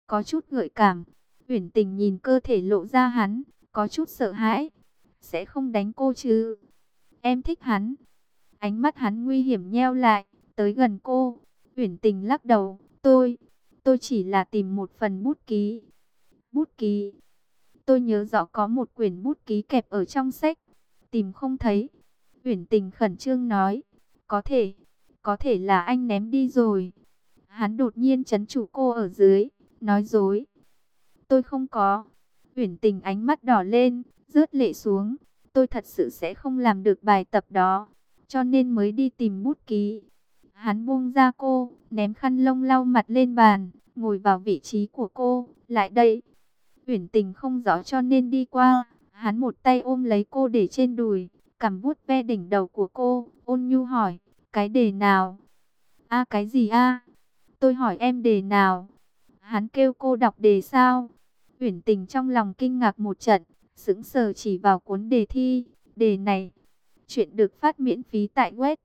có chút gợi cảm. Uyển Tình nhìn cơ thể lộ ra hắn, có chút sợ hãi. Sẽ không đánh cô chứ? Em thích hắn. Ánh mắt hắn nguy hiểm nheo lại, tới gần cô. Uyển Tình lắc đầu, tôi chỉ là tìm một phần bút ký. Bút ký? Tôi nhớ rõ có một quyển bút ký kẹp ở trong sách, tìm không thấy. Uyển Tình khẩn trương nói, có thể là anh ném đi rồi. Hắn đột nhiên trấn trụ cô ở dưới, nói dối. Tôi không có. Uyển Tình ánh mắt đỏ lên, rớt lệ xuống. Tôi thật sự sẽ không làm được bài tập đó, cho nên mới đi tìm bút ký. Hắn buông ra cô, ném khăn lông lau mặt lên bàn, ngồi vào vị trí của cô. Lại đây. Uyển Tình không rõ cho nên đi qua. Hắn một tay ôm lấy cô để trên đùi, cằm vuốt ve đỉnh đầu của cô, ôn nhu hỏi, cái đề nào? A cái gì a? Tôi hỏi em đề nào? Hắn kêu cô đọc đề sao? Uyển Tình trong lòng kinh ngạc một trận, sững sờ chỉ vào cuốn đề thi. Đề này, chuyện được phát miễn phí tại web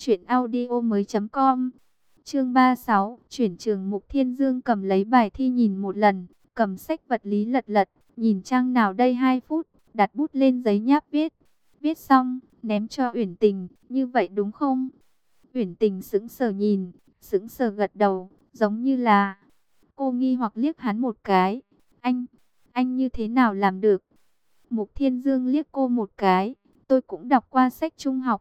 truyệnaudiomoi.com. Chương 36, chuyển trường. Mục Thiên Dương cầm lấy bài thi nhìn một lần, cầm sách vật lý lật lật, nhìn trang nào đây 2 phút, đặt bút lên giấy nháp viết. Viết xong, ném cho Uyển Tình, như vậy đúng không? Uyển Tình sững sờ nhìn, sững sờ gật đầu, giống như là. Cô nghi hoặc liếc hắn một cái. Anh như thế nào làm được? Mục Thiên Dương liếc cô một cái, tôi cũng đọc qua sách trung học.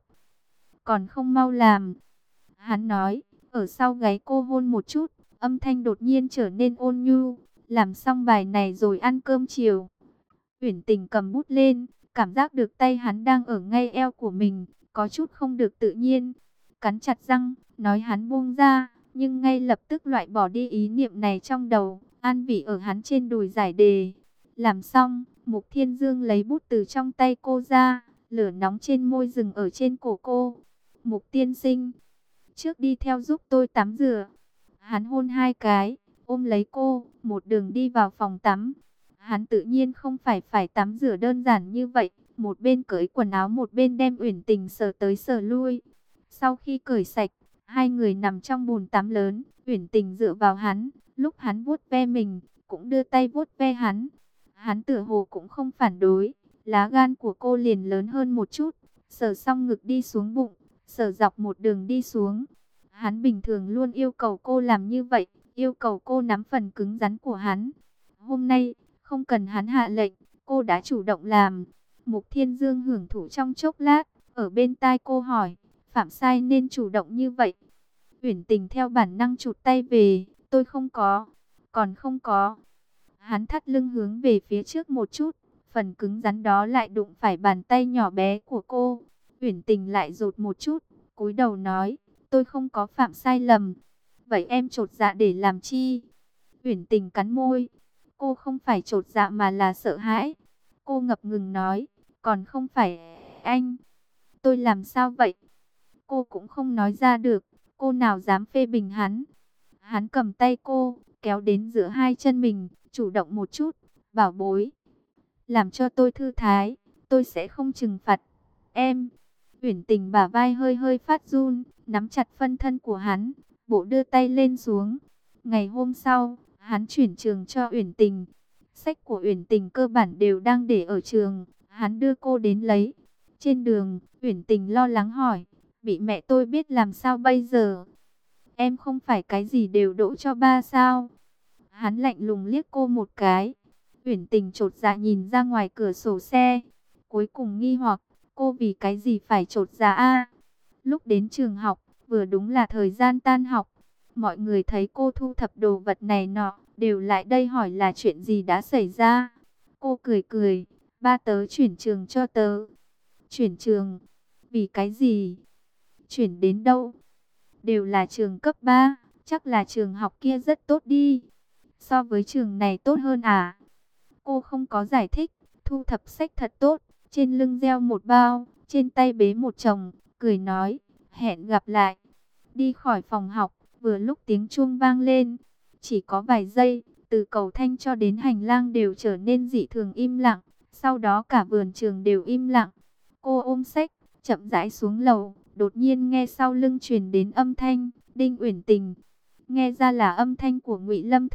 Còn không mau làm. Hắn nói, ở sau gáy cô hôn một chút, âm thanh đột nhiên trở nên ôn nhu. Làm xong bài này rồi ăn cơm chiều. Uyển Tình cầm bút lên, cảm giác được tay hắn đang ở ngay eo của mình, có chút không được tự nhiên. Cắn chặt răng, nói hắn buông ra, nhưng ngay lập tức loại bỏ đi ý niệm này trong đầu. An vị ở hắn trên đùi giải đề. Làm xong, Mục Thiên Dương lấy bút từ trong tay cô ra, lửa nóng trên môi dừng ở trên cổ cô. Mục tiên sinh, trước đi theo giúp tôi tắm rửa. Hắn hôn 2 cái, ôm lấy cô, một đường đi vào phòng tắm. Hắn tự nhiên không phải tắm rửa đơn giản như vậy, một bên cởi quần áo một bên đem Uyển Tình sờ tới sờ lui. Sau khi cởi sạch, hai người nằm trong bồn tắm lớn, Uyển Tình dựa vào hắn, lúc hắn vuốt ve mình, cũng đưa tay vuốt ve hắn. Hắn tựa hồ cũng không phản đối, lá gan của cô liền lớn hơn một chút, sờ xong ngực đi xuống bụng, sờ dọc một đường đi xuống. Hắn bình thường luôn yêu cầu cô làm như vậy, yêu cầu cô nắm phần cứng rắn của hắn. Hôm nay, không cần hắn hạ lệnh, cô đã chủ động làm. Mục Thiên Dương hưởng thụ trong chốc lát, ở bên tai cô hỏi, phạm sai nên chủ động như vậy? Uyển Tình theo bản năng chụp tay về, tôi không có, còn không có. Hắn thắt lưng hướng về phía trước một chút, phần cứng rắn đó lại đụng phải bàn tay nhỏ bé của cô. Uyển Tình lại rụt một chút, cúi đầu nói, tôi không có phạm sai lầm. Vậy em chột dạ để làm chi? Uyển Tình cắn môi, cô không phải chột dạ mà là sợ hãi. Cô ngập ngừng nói, còn không phải anh. Tôi làm sao vậy? Cô cũng không nói ra được, cô nào dám phê bình hắn. Hắn cầm tay cô, kéo đến giữa hai chân mình, chủ động một chút, bảo bối. Làm cho tôi thư thái, tôi sẽ không trừng phạt em. Uyển Tình bả vai hơi hơi phát run, nắm chặt phân thân của hắn, bộ đưa tay lên xuống. Ngày hôm sau, hắn chuyển trường cho Uyển Tình. Sách của Uyển Tình cơ bản đều đang để ở trường, hắn đưa cô đến lấy. Trên đường, Uyển Tình lo lắng hỏi, bị mẹ tôi biết làm sao bây giờ? Em không phải cái gì đều đỗ cho ba sao? Hắn lạnh lùng liếc cô một cái. Uyển Tình chột dạ nhìn ra ngoài cửa sổ xe. Cuối cùng nghi hoặc, cô vì cái gì phải chột dạ a? Lúc đến trường học, vừa đúng là thời gian tan học. Mọi người thấy cô thu thập đồ vật này nọ, đều lại đây hỏi là chuyện gì đã xảy ra. Cô cười cười, ba tớ chuyển trường cho tớ. Chuyển trường? Vì cái gì? Chuyển đến đâu? Đều là trường cấp 3, chắc là trường học kia rất tốt đi. So với trường này tốt hơn à? Cô không có giải thích, thu thập sách thật tốt, trên lưng đeo một bao, trên tay bế một chồng, cười nói, hẹn gặp lại. Đi khỏi phòng học, vừa lúc tiếng chuông vang lên, chỉ có vài giây, từ cầu thang cho đến hành lang đều trở nên dị thường im lặng, sau đó cả vườn trường đều im lặng. Cô ôm sách, chậm rãi xuống lầu, đột nhiên nghe sau lưng truyền đến âm thanh, Đinh Uyển Tình. Nghe ra là âm thanh của Ngụy Lâm Thư,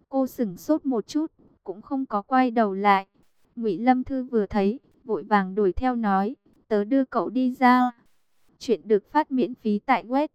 Cô sững sốt một chút, cũng không có quay đầu lại. Ngụy Lâm Thư vừa thấy, vội vàng đuổi theo nói, tớ đưa cậu đi ra. Chuyện được phát miễn phí tại web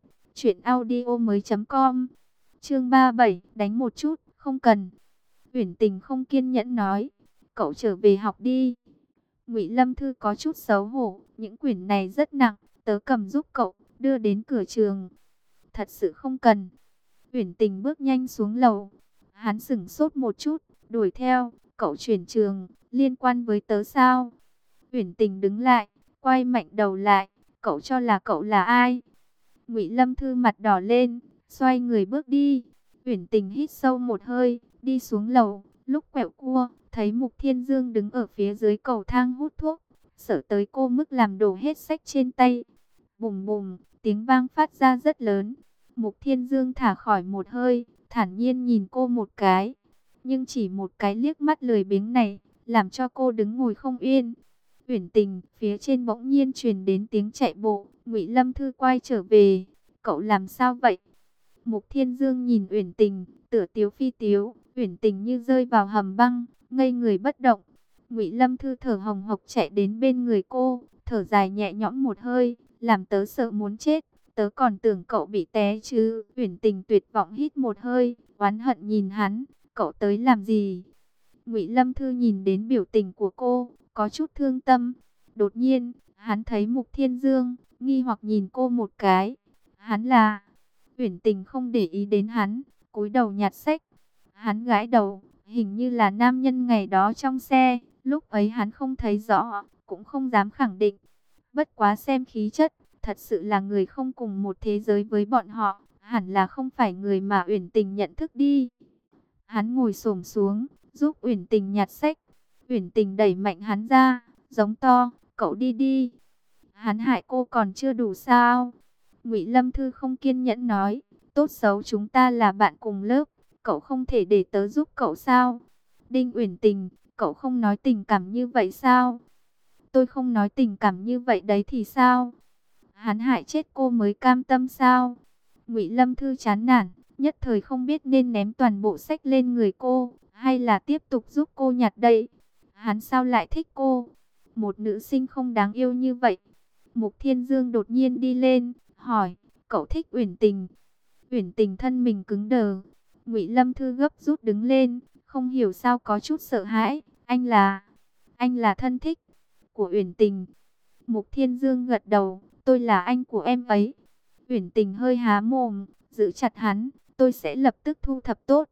truyệnaudiomoi.com. Chương 37, đánh một chút, không cần. Uyển Tình không kiên nhẫn nói, cậu trở về học đi. Ngụy Lâm Thư có chút xấu hổ, những quyển này rất nặng, tớ cầm giúp cậu, đưa đến cửa trường. Thật sự không cần. Uyển Tình bước nhanh xuống lầu. Hắn sững sốt một chút, đuổi theo, cậu chuyển trường, liên quan với tớ sao? Uyển Tình đứng lại, quay mạnh đầu lại, cậu cho là cậu là ai? Ngụy Lâm Thư mặt đỏ lên, xoay người bước đi. Uyển Tình hít sâu một hơi, đi xuống lầu, lúc quẹo cua, thấy Mục Thiên Dương đứng ở phía dưới cầu thang hút thuốc, sợ tới cô mức làm đổ hết sách trên tay. Bùm bùm, tiếng vang phát ra rất lớn. Mục Thiên Dương thả khỏi một hơi, thản nhiên nhìn cô một cái. Nhưng chỉ một cái liếc mắt lười biếng này, làm cho cô đứng ngồi không yên. Uyển Tình, phía trên bỗng nhiên truyền đến tiếng chạy bộ. Ngụy Lâm Thư quay trở về. Cậu làm sao vậy? Mục Thiên Dương nhìn Uyển Tình, tựa tiếu phi tiếu. Uyển Tình như rơi vào hầm băng, ngây người bất động. Ngụy Lâm Thư thở hồng hộc chạy đến bên người cô, thở dài nhẹ nhõm một hơi, làm tớ sợ muốn chết. Tớ còn tưởng cậu bị té chứ. Uyển Tình tuyệt vọng hít một hơi, oán hận nhìn hắn. Cậu tới làm gì? Ngụy Lâm Thư nhìn đến biểu tình của cô, có chút thương tâm. Đột nhiên, hắn thấy Mục Thiên Dương, nghi hoặc nhìn cô một cái. Hắn là... Uyển Tình không để ý đến hắn, cúi đầu nhặt sách. Hắn gãi đầu, hình như là nam nhân ngày đó trong xe. Lúc ấy hắn không thấy rõ, cũng không dám khẳng định. Bất quá xem khí chất, thật sự là người không cùng một thế giới với bọn họ, hẳn là không phải người mà Uyển Tình nhận thức đi. Hắn ngồi xổm xuống, giúp Uyển Tình nhặt sách. Uyển Tình đẩy mạnh hắn ra, giống to, cậu đi đi. Hắn hại cô còn chưa đủ sao? Ngụy Lâm Thư không kiên nhẫn nói, tốt xấu chúng ta là bạn cùng lớp, cậu không thể để tớ giúp cậu sao? Đinh Uyển Tình, cậu không nói tình cảm như vậy sao? Tôi không nói tình cảm như vậy đấy thì sao? Hắn hại chết cô mới cam tâm sao? Ngụy Lâm Thư chán nản, nhất thời không biết nên ném toàn bộ sách lên người cô, hay là tiếp tục giúp cô nhặt đây. Hắn sao lại thích cô? Một nữ sinh không đáng yêu như vậy. Mục Thiên Dương đột nhiên đi lên, hỏi, cậu thích Uyển Tình? Uyển Tình thân mình cứng đờ. Ngụy Lâm Thư gấp rút đứng lên, không hiểu sao có chút sợ hãi. Anh là thân thích của Uyển Tình. Mục Thiên Dương gật đầu, tôi là anh của em ấy. Uyển Tình hơi há mồm, giữ chặt hắn, tôi sẽ lập tức thu thập tốt.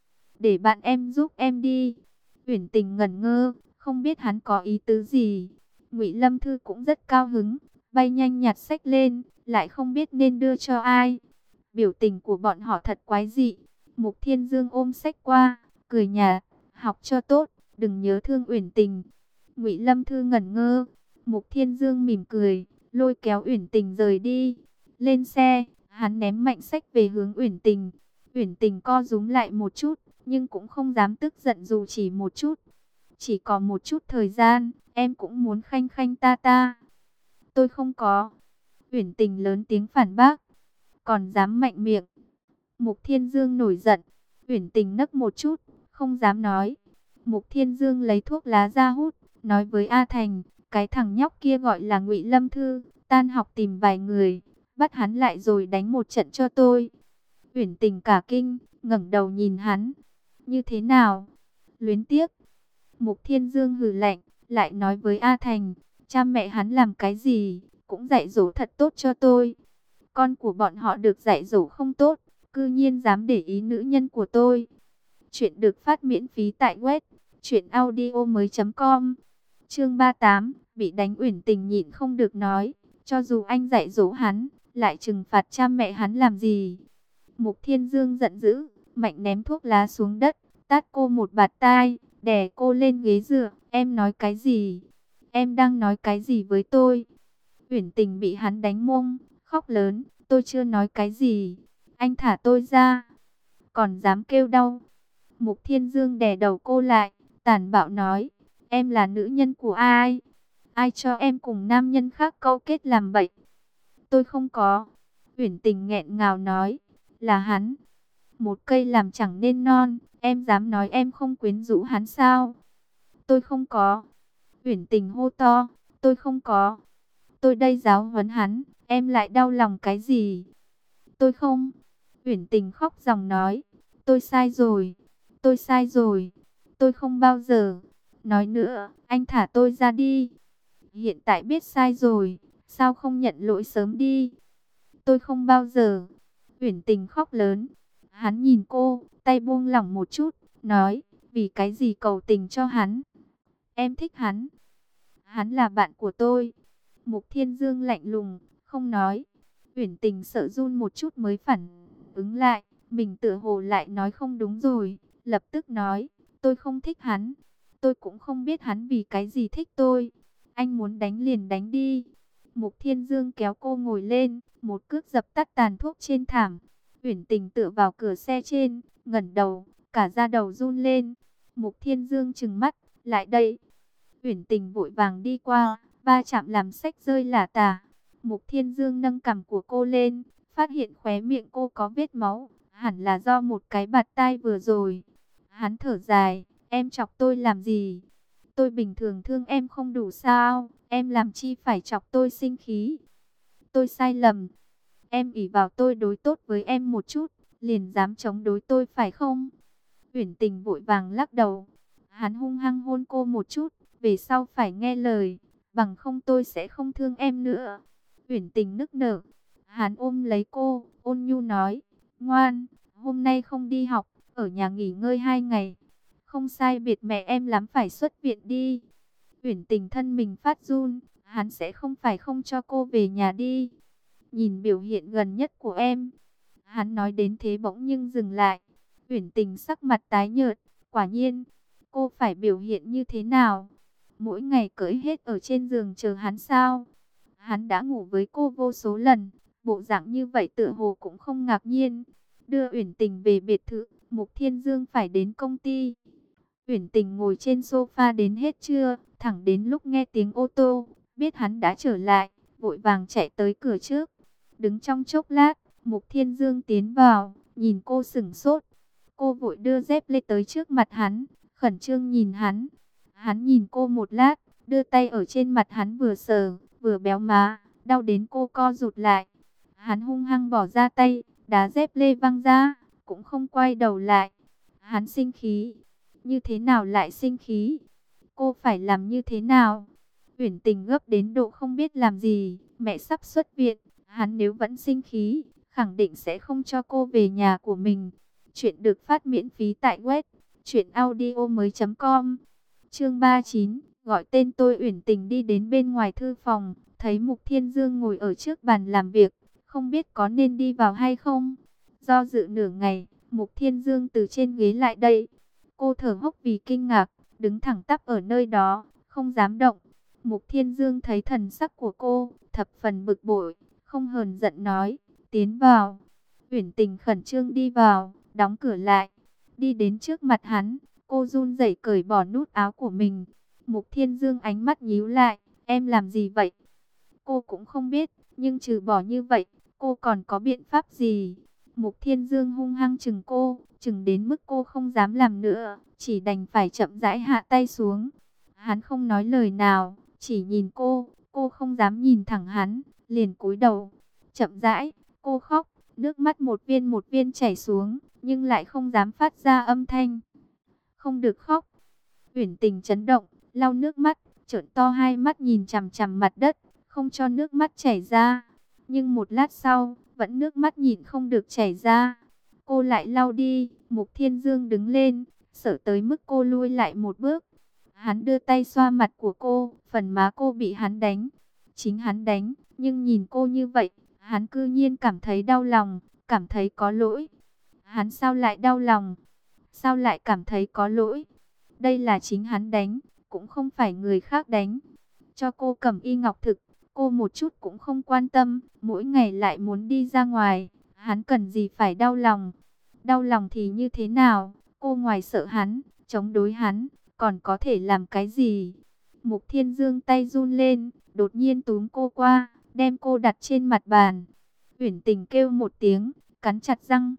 Để bạn em giúp em đi. Uyển Tình ngẩn ngơ, không biết hắn có ý tứ gì. Ngụy Lâm Thư cũng rất cao hứng, bay nhanh nhặt sách lên, lại không biết nên đưa cho ai. Biểu tình của bọn họ thật quái dị. Mục Thiên Dương ôm sách qua, cười nhạt, học cho tốt, đừng nhớ thương Uyển Tình. Ngụy Lâm Thư ngẩn ngơ. Mục Thiên Dương mỉm cười, lôi kéo Uyển Tình rời đi. Lên xe, hắn ném mạnh sách về hướng Uyển Tình. Uyển Tình co rúm lại một chút, nhưng cũng không dám tức giận dù chỉ một chút. Chỉ còn một chút thời gian, em cũng muốn khanh khanh ta ta. Tôi không có. Uyển Tình lớn tiếng phản bác. Còn dám mạnh miệng. Mục Thiên Dương nổi giận. Uyển Tình nấc một chút, không dám nói. Mục Thiên Dương lấy thuốc lá ra hút, nói với A Thành, cái thằng nhóc kia gọi là Ngụy Lâm Thư, tan học tìm vài người, bắt hắn lại rồi đánh một trận cho tôi. Uyển Tình cả kinh, ngẩng đầu nhìn hắn. Như thế nào? Luyến tiếc. Mục Thiên Dương hừ lạnh, lại nói với A Thành, cha mẹ hắn làm cái gì, cũng dạy dỗ thật tốt cho tôi. Con của bọn họ được dạy dỗ không tốt, cư nhiên dám để ý nữ nhân của tôi. Chuyện được phát miễn phí tại web truyệnaudiomoi.com. Chương 38, bị đánh. Uyển Tình nhịn không được nói, cho dù anh dạy dỗ hắn, lại trừng phạt cha mẹ hắn làm gì? Mục Thiên Dương giận dữ, mạnh ném thuốc lá xuống đất, tát cô một bạt tai, đè cô lên ghế dựa. Em nói cái gì? Em đang nói cái gì với tôi? Uyển Tình bị hắn đánh mông, khóc lớn, tôi chưa nói cái gì. Anh thả tôi ra. Còn dám kêu đau. Mục Thiên Dương đè đầu cô lại, tàn bạo nói, em là nữ nhân của ai? Ai cho em cùng nam nhân khác câu kết làm bậy? Tôi không có. Uyển Tình nghẹn ngào nói, là hắn. Một cây làm chẳng nên non, em dám nói em không quyến rũ hắn sao? Tôi không có. Uyển Tình hô to, tôi không có. Tôi đây giáo huấn hắn, em lại đau lòng cái gì? Tôi không. Uyển Tình khóc ròng nói, tôi sai rồi, tôi sai rồi, tôi không bao giờ. Nói nữa, anh thả tôi ra đi. Hiện tại biết sai rồi, sao không nhận lỗi sớm đi? Tôi không bao giờ. Uyển Tình khóc lớn. Hắn nhìn cô, tay buông lỏng một chút, nói, vì cái gì cầu tình cho hắn? Em thích hắn. Hắn là bạn của tôi. Mục Thiên Dương lạnh lùng, không nói. Uyển Tình sợ run một chút mới phản ứng lại, mình tựa hồ lại nói không đúng rồi, lập tức nói, tôi không thích hắn. Tôi cũng không biết hắn vì cái gì thích tôi. Anh muốn đánh liền đánh đi. Mục Thiên Dương kéo cô ngồi lên, một cước dập tắt tàn thuốc trên thảm. Uyển Tình tựa vào cửa xe trên, ngẩng đầu, cả da đầu run lên. Mục Thiên Dương trừng mắt, lại đây. Uyển Tình vội vàng đi qua, va chạm làm sách rơi lả tả. Mục Thiên Dương nâng cằm của cô lên, phát hiện khóe miệng cô có vết máu, hẳn là do một cái bạt tai vừa rồi. Hắn thở dài, em chọc tôi làm gì? Tôi bình thường thương em không đủ sao? Em làm chi phải chọc tôi sinh khí? Tôi sai lầm. Em ỷ vào tôi đối tốt với em một chút, liền dám chống đối tôi phải không? Uyển Tình vội vàng lắc đầu. Hắn hung hăng hôn cô một chút, về sau phải nghe lời, bằng không tôi sẽ không thương em nữa. Uyển Tình nức nở. Hắn ôm lấy cô, ôn nhu nói, ngoan, hôm nay không đi học, ở nhà nghỉ ngơi 2 ngày. Không sai biệt mẹ em lắm phải xuất viện đi. Uyển Tình thân mình phát run, hắn sẽ không phải không cho cô về nhà đi. Nhìn biểu hiện gần nhất của em. Hắn nói đến thế bỗng nhưng dừng lại. Uyển Tình sắc mặt tái nhợt, quả nhiên, cô phải biểu hiện như thế nào? Mỗi ngày cưỡi hết ở trên giường chờ hắn sao? Hắn đã ngủ với cô vô số lần, bộ dạng như vậy tựa hồ cũng không ngạc nhiên. Đưa Uyển Tình về biệt thự, Mục Thiên Dương phải đến công ty. Uyển Tình ngồi trên sofa đến hết trưa, thẳng đến lúc nghe tiếng ô tô, biết hắn đã trở lại, vội vàng chạy tới cửa trước. Đứng trong chốc lát, Mục Thiên Dương tiến vào, nhìn cô sững sốt. Cô vội đưa dép lê tới trước mặt hắn, khẩn trương nhìn hắn. Hắn nhìn cô một lát, đưa tay ở trên mặt hắn vừa sờ, vừa béo má, đau đến cô co rụt lại. Hắn hung hăng bỏ ra tay, đá dép lê văng ra, cũng không quay đầu lại. Hắn sinh khí. Như thế nào lại sinh khí? Cô phải làm như thế nào? Uyển Tình gấp đến độ không biết làm gì, mẹ sắp xuất viện, hắn nếu vẫn sinh khí, khẳng định sẽ không cho cô về nhà của mình. Chuyện được phát miễn phí tại web truyệnaudiomoi.com. Chương 39, gọi tên tôi. Uyển Tình đi đến bên ngoài thư phòng, thấy Mục Thiên Dương ngồi ở trước bàn làm việc, không biết có nên đi vào hay không. Do dự nửa ngày, Mục Thiên Dương từ trên ghế lại đây. Cô thở hốc vì kinh ngạc, đứng thẳng tắp ở nơi đó, không dám động. Mục Thiên Dương thấy thần sắc của cô, thập phần bực bội, không hờn giận nói, tiến vào. Uyển Tình khẩn trương đi vào, đóng cửa lại, đi đến trước mặt hắn, cô run rẩy cởi bỏ nút áo của mình. Mục Thiên Dương ánh mắt nhíu lại, em làm gì vậy? Cô cũng không biết, nhưng trừ bỏ như vậy, cô còn có biện pháp gì? Mục Thiên Dương hung hăng chừng cô, chừng đến mức cô không dám làm nữa, chỉ đành phải chậm rãi hạ tay xuống. Hắn không nói lời nào, chỉ nhìn cô không dám nhìn thẳng hắn, liền cúi đầu. Chậm rãi, cô khóc, nước mắt một viên chảy xuống, nhưng lại không dám phát ra âm thanh. Không được khóc. Uyển Tình chấn động, lau nước mắt, trợn to hai mắt nhìn chằm chằm mặt đất, không cho nước mắt chảy ra. Nhưng một lát sau, vẫn nước mắt nhịn không được chảy ra. Cô lại lau đi. Mục Thiên Dương đứng lên, sợ tới mức cô lui lại một bước. Hắn đưa tay xoa mặt của cô, phần má cô bị hắn đánh. Chính hắn đánh, nhưng nhìn cô như vậy, hắn cư nhiên cảm thấy đau lòng, cảm thấy có lỗi. Hắn sao lại đau lòng? Sao lại cảm thấy có lỗi? Đây là chính hắn đánh, cũng không phải người khác đánh. Cho cô cầm y ngọc thực, cô một chút cũng không quan tâm, mỗi ngày lại muốn đi ra ngoài, hắn cần gì phải đau lòng. Đau lòng thì như thế nào, cô ngoài sợ hắn, chống đối hắn, còn có thể làm cái gì? Mục Thiên Dương tay run lên, đột nhiên túm cô qua, đem cô đặt trên mặt bàn. Uyển Tình kêu một tiếng, cắn chặt răng.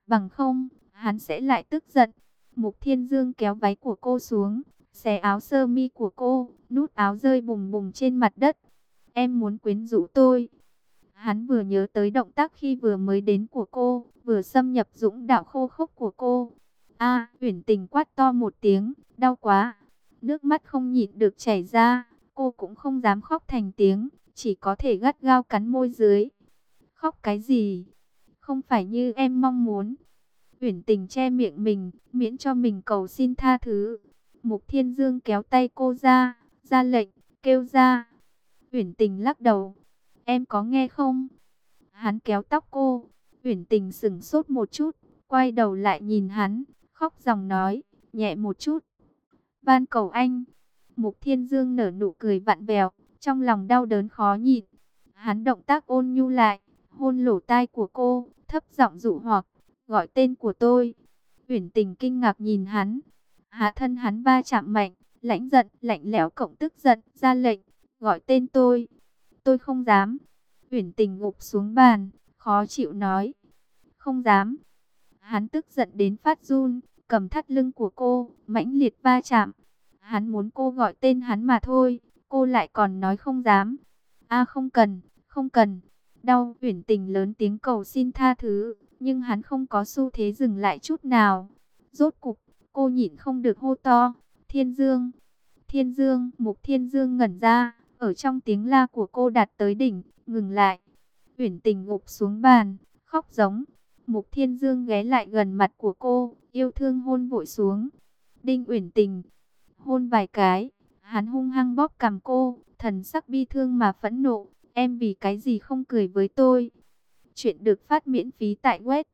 bằng không, hắn sẽ lại tức giận. Mục Thiên Dương kéo váy của cô xuống, xé áo sơ mi của cô, nút áo rơi bùng bùng trên mặt đất. Em muốn quyến rũ tôi. Hắn vừa nhớ tới động tác khi vừa mới đến của cô, vừa xâm nhập dũng đạo khô khốc của cô. A, Uyển Tình quát to một tiếng, đau quá. Nước mắt không nhịn được chảy ra, cô cũng không dám khóc thành tiếng, chỉ có thể gắt gao cắn môi dưới. Khóc cái gì? Không phải như em mong muốn. Uyển Tình che miệng mình, miễn cho mình cầu xin tha thứ. Mục Thiên Dương kéo tay cô ra lệnh, kêu ra. Uyển Tình lắc đầu. Em có nghe không? Hắn kéo tóc cô. Uyển Tình sững sốt một chút, quay đầu lại nhìn hắn, khóc ròng nói, nhẹ một chút. Van cầu anh. Mục Thiên Dương nở nụ cười vặn vẹo, trong lòng đau đớn khó nhịn. Hắn động tác ôn nhu lại, hôn lỗ tai của cô, thấp giọng dụ hoặc, gọi tên của tôi. Uyển Tình kinh ngạc nhìn hắn. Hạ thân hắn va chạm mạnh, lãnh giận, lạnh lẽo cộng tức giận, ra lệnh, gọi tên tôi. Tôi không dám. Uyển Tình gục xuống bàn, khó chịu nói. Không dám. Hắn tức giận đến phát run, cầm thắt lưng của cô, mãnh liệt va chạm. Hắn muốn cô gọi tên hắn mà thôi, cô lại còn nói không dám. A không cần, không cần. Đau. Uyển Tình lớn tiếng cầu xin tha thứ, nhưng hắn không có xu thế dừng lại chút nào. Rốt cục, cô nhịn không được hô to. Thiên Dương! Thiên Dương! Mục Thiên Dương ngẩn ra, ở trong tiếng la của cô đạt tới đỉnh, ngừng lại. Uyển Tình gục xuống bàn, khóc giống. Mục Thiên Dương ghé lại gần mặt của cô, yêu thương hôn vội xuống. Đinh Uyển Tình hôn vài cái, hắn hung hăng bóp cằm cô, thần sắc bi thương mà phẫn nộ. Em vì cái gì không cười với tôi? Chuyện được phát miễn phí tại web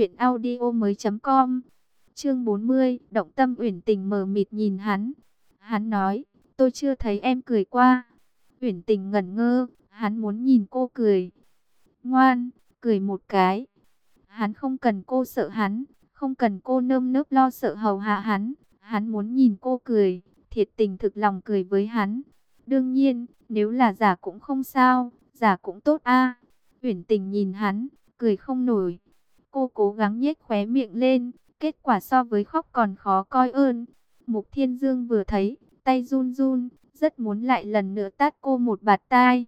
truyệnaudiomoi.com. Chương 40, động tâm. Uyển Tình mờ mịt nhìn hắn. Hắn nói, tôi chưa thấy em cười qua. Uyển Tình ngẩn ngơ, hắn muốn nhìn cô cười. Ngoan, cười một cái. Hắn không cần cô sợ hắn, không cần cô nơm nớp lo sợ hầu hạ hắn. Hắn muốn nhìn cô cười, thiệt tình thực lòng cười với hắn. Đương nhiên, nếu là giả cũng không sao, giả cũng tốt a. Uyển Tình nhìn hắn, cười không nổi. Cô cố gắng nhếch khóe miệng lên, kết quả so với khóc còn khó coi hơn. Mục Thiên Dương vừa thấy, tay run run, rất muốn lại lần nữa tát cô một bạt tai.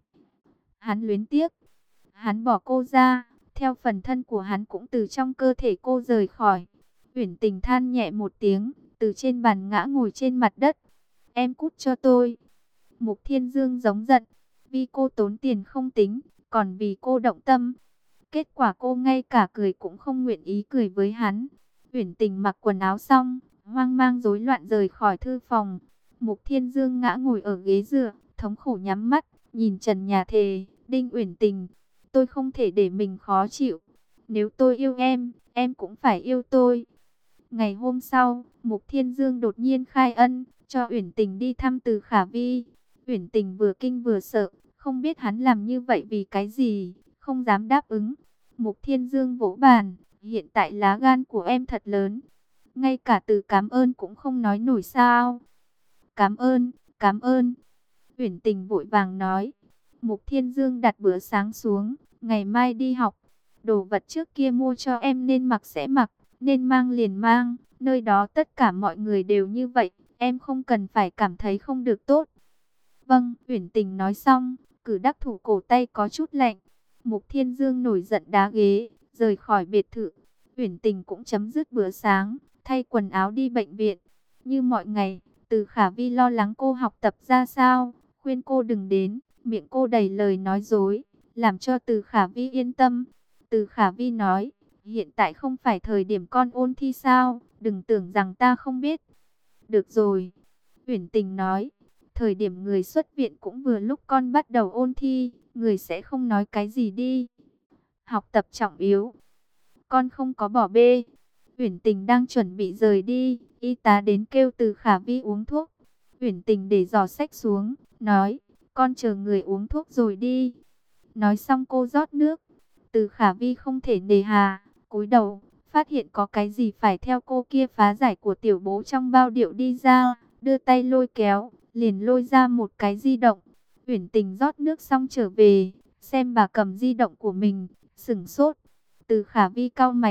Hắn luyến tiếc, hắn bỏ cô ra, theo phần thân của hắn cũng từ trong cơ thể cô rời khỏi. Uyển Tình than nhẹ một tiếng, từ trên bàn ngã ngồi trên mặt đất. Em cút cho tôi. Mục Thiên Dương giống giận, vì cô tốn tiền không tính, còn vì cô động tâm. Kết quả cô ngay cả cười cũng không nguyện ý cười với hắn. Uyển Tình mặc quần áo xong, hoang mang rối loạn rời khỏi thư phòng. Mục Thiên Dương ngã ngồi ở ghế dựa, thống khổ nhắm mắt, nhìn trần nhà thề. Đinh Uyển Tình, tôi không thể để mình khó chịu. Nếu tôi yêu em cũng phải yêu tôi. Ngày hôm sau, Mục Thiên Dương đột nhiên khai ân, cho Uyển Tình đi thăm Từ Khả Vi. Uyển Tình vừa kinh vừa sợ, không biết hắn làm như vậy vì cái gì, không dám đáp ứng. Mục Thiên Dương vỗ bàn, hiện tại lá gan của em thật lớn. Ngay cả từ cảm ơn cũng không nói nổi sao. Cảm ơn, cảm ơn. Uyển Tình vội vàng nói. Mục Thiên Dương đặt bữa sáng xuống, ngày mai đi học. Đồ vật trước kia mua cho em nên mặc sẽ mặc, nên mang liền mang. Nơi đó tất cả mọi người đều như vậy, em không cần phải cảm thấy không được tốt. Vâng, Uyển Tình nói xong, cử đắc thủ cổ tay có chút lạnh. Mục Thiên Dương nổi giận đá ghế, rời khỏi biệt thự. Uyển Tình cũng chấm dứt bữa sáng, thay quần áo đi bệnh viện. Như mọi ngày, Từ Khả Vi lo lắng cô học tập ra sao, khuyên cô đừng đến, miệng cô đầy lời nói dối, làm cho Từ Khả Vi yên tâm. Từ Khả Vi nói, hiện tại không phải thời điểm con ôn thi sao, đừng tưởng rằng ta không biết. Được rồi, Uyển Tình nói, thời điểm người xuất viện cũng vừa lúc con bắt đầu ôn thi, người sẽ không nói cái gì đi. Học tập trọng yếu, con không có bỏ bê. Uyển Tình đang chuẩn bị rời đi, y tá đến kêu Từ Khả Vi uống thuốc. Uyển Tình để giỏ sách xuống, nói, con chờ người uống thuốc rồi đi. Nói xong cô rót nước. Từ Khả Vi không thể nề hà, cúi đầu, phát hiện có cái gì phải theo cô kia phá giải của tiểu bố trong bao điệu đi ra, đưa tay lôi kéo, liền lôi ra một cái di động. Uyển Tình rót nước xong trở về, xem bà cầm di động của mình, sửng sốt. Từ Khả Vi cau mày,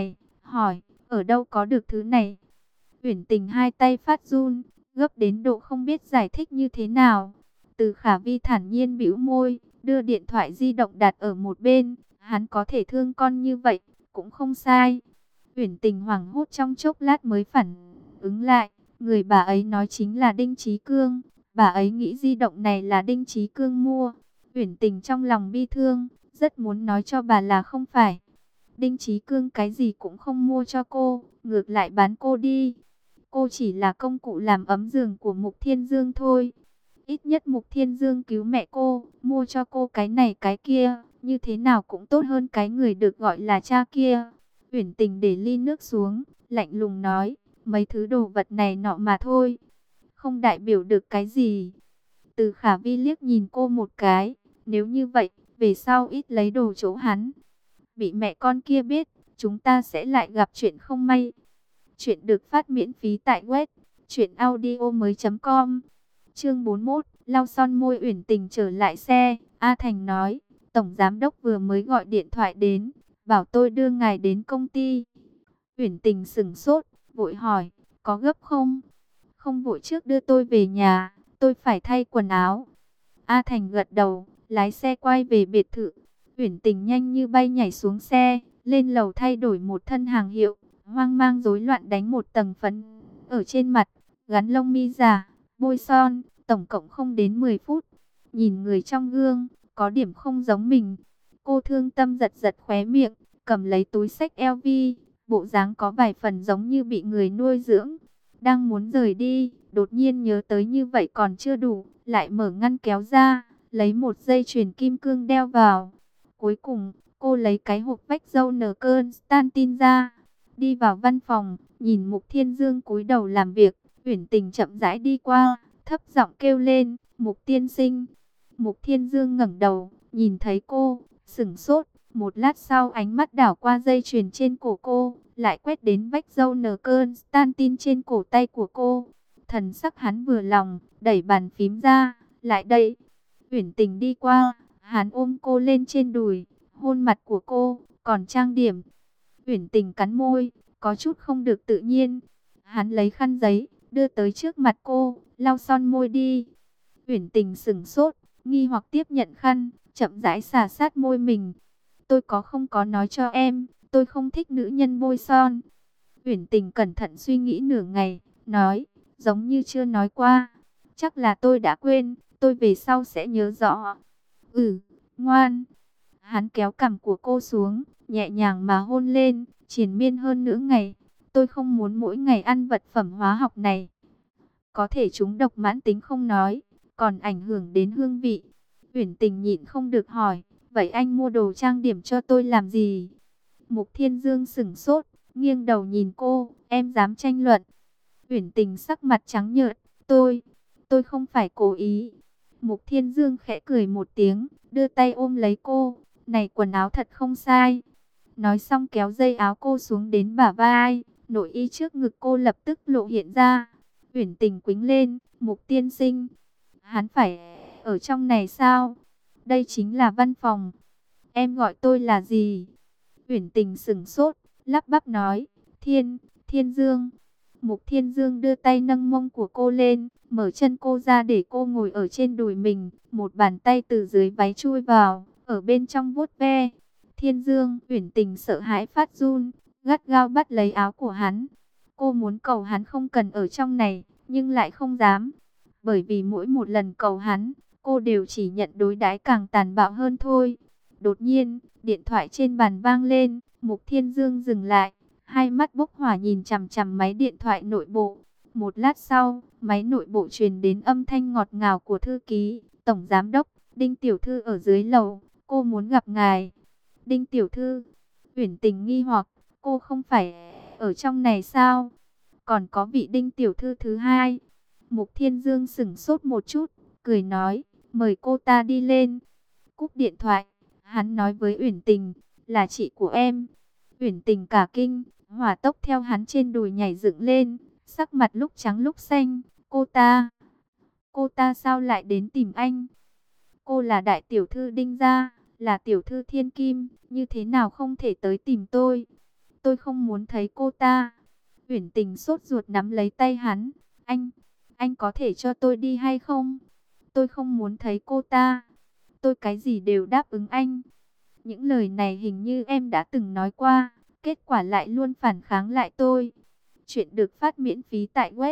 hỏi, ở đâu có được thứ này? Uyển Tình hai tay phát run, gấp đến độ không biết giải thích như thế nào. Từ Khả Vi thản nhiên bĩu môi, đưa điện thoại di động đặt ở một bên. Hắn có thể thương con như vậy, cũng không sai. Uyển Tình hoảng hốt trong chốc lát mới phản ứng lại. Người bà ấy nói chính là Đinh Chí Cương. Bà ấy nghĩ di động này là Đinh Chí Cương mua. Uyển Tình trong lòng bi thương, rất muốn nói cho bà là không phải. Đinh Chí Cương cái gì cũng không mua cho cô, ngược lại bán cô đi. Cô chỉ là công cụ làm ấm giường của Mục Thiên Dương thôi. Ít nhất Mục Thiên Dương cứu mẹ cô, mua cho cô cái này cái kia, như thế nào cũng tốt hơn cái người được gọi là cha kia. Uyển Tình để ly nước xuống, lạnh lùng nói, mấy thứ đồ vật này nọ mà thôi, không đại biểu được cái gì. Từ Khả Vi liếc nhìn cô một cái, nếu như vậy, về sau ít lấy đồ chỗ hắn. Bị mẹ con kia biết, chúng ta sẽ lại gặp chuyện không may. Chuyện được phát miễn phí tại web truyệnaudiomoi.com. Chương 41, lau son môi. Uyển Tình trở lại xe, A Thành nói, tổng giám đốc vừa mới gọi điện thoại đến, bảo tôi đưa ngài đến công ty. Uyển Tình sững sốt, vội hỏi, có gấp không? Không vội, trước đưa tôi về nhà, tôi phải thay quần áo. A Thành gật đầu, lái xe quay về biệt thự. Uyển Tình nhanh như bay nhảy xuống xe, lên lầu thay đổi một thân hàng hiệu, hoang mang rối loạn đánh một tầng phấn ở trên mặt, gắn lông mi giả, bôi son, tổng cộng không đến 10 phút. Nhìn người trong gương, có điểm không giống mình. Cô thương tâm giật giật khóe miệng, cầm lấy túi xách LV, bộ dáng có vài phần giống như bị người nuôi dưỡng. Đang muốn rời đi, đột nhiên nhớ tới như vậy còn chưa đủ, lại mở ngăn kéo ra, lấy một dây chuyền kim cương đeo vào. Cuối cùng, cô lấy cái hộp vách dâu nở cơn Stantin ra, đi vào văn phòng, nhìn Mục Thiên Dương cúi đầu làm việc. Uyển Tình chậm rãi đi qua, thấp giọng kêu lên, Mục tiên sinh. Mục Thiên Dương ngẩng đầu, nhìn thấy cô, sững sốt. Một lát sau ánh mắt đảo qua dây chuyền trên cổ cô, lại quét đến vách dâu nở cơn Stantin trên cổ tay của cô. Thần sắc hắn vừa lòng, đẩy bàn phím ra, lại đây. Uyển Tình đi qua, hắn ôm cô lên trên đùi, hôn mặt của cô, còn trang điểm. Uyển Tình cắn môi, có chút không được tự nhiên. Hắn lấy khăn giấy, đưa tới trước mặt cô, lau son môi đi. Uyển Tình sững sốt, nghi hoặc tiếp nhận khăn, chậm rãi xả sát môi mình. Tôi không có nói cho em, tôi không thích nữ nhân bôi son. Uyển Tình cẩn thận suy nghĩ nửa ngày, nói, giống như chưa nói qua. Chắc là tôi đã quên, tôi về sau sẽ nhớ rõ. Ừ, ngoan. Hắn kéo cằm của cô xuống, nhẹ nhàng mà hôn lên, triền miên hơn nửa ngày. Tôi không muốn mỗi ngày ăn vật phẩm hóa học này. Có thể chúng độc mãn tính không nói, còn ảnh hưởng đến hương vị. Uyển Tình nhịn không được hỏi, vậy anh mua đồ trang điểm cho tôi làm gì? Mục Thiên Dương sững sốt, nghiêng đầu nhìn cô, em dám tranh luận? Uyển Tình sắc mặt trắng nhợt, tôi không phải cố ý. Mục Thiên Dương khẽ cười một tiếng, đưa tay ôm lấy cô, này quần áo thật không sai. Nói xong kéo dây áo cô xuống đến bả vai, nội y trước ngực cô lập tức lộ hiện ra. Uyển Tình quĩnh lên, Mục tiên sinh, hắn phải ở trong này sao? Đây chính là văn phòng. Em gọi tôi là gì? Uyển Tình sững sốt, lắp bắp nói, Thiên Dương. Mục Thiên Dương đưa tay nâng mông của cô lên, mở chân cô ra để cô ngồi ở trên đùi mình, một bàn tay từ dưới váy chui vào, ở bên trong vuốt ve. Thiên Dương, Uyển Tình sợ hãi phát run, gắt gao bắt lấy áo của hắn. Cô muốn cầu hắn không cần ở trong này, nhưng lại không dám, bởi vì mỗi một lần cầu hắn, cô đều chỉ nhận đối đãi càng tàn bạo hơn thôi. Đột nhiên, điện thoại trên bàn vang lên, Mục Thiên Dương dừng lại, hai mắt bốc hỏa nhìn chằm chằm máy điện thoại nội bộ. Một lát sau, máy nội bộ truyền đến âm thanh ngọt ngào của thư ký, Tổng Giám đốc, Đinh Tiểu Thư ở dưới lầu, cô muốn gặp ngài. Đinh Tiểu Thư, Uyển Tình nghi hoặc, cô không phải ở trong này sao? Còn có vị Đinh Tiểu Thư thứ hai. Mục Thiên Dương sững sốt một chút, cười nói, mời cô ta đi lên. Cúp điện thoại, hắn nói với Uyển Tình, là chị của em. Uyển Tình cả kinh, hỏa tốc theo hắn trên đùi nhảy dựng lên, sắc mặt lúc trắng lúc xanh. Cô ta sao lại đến tìm anh? Cô là đại tiểu thư Đinh gia, là tiểu thư thiên kim, như thế nào không thể tới tìm tôi? tôi không muốn thấy cô ta. Uyển Tình sốt ruột nắm lấy tay hắn. Anh có thể cho tôi đi hay không? Tôi không muốn thấy cô ta. Tôi cái gì đều đáp ứng anh. Những lời này hình như em đã từng nói qua, kết quả lại luôn phản kháng lại tôi. Chuyện được phát miễn phí tại web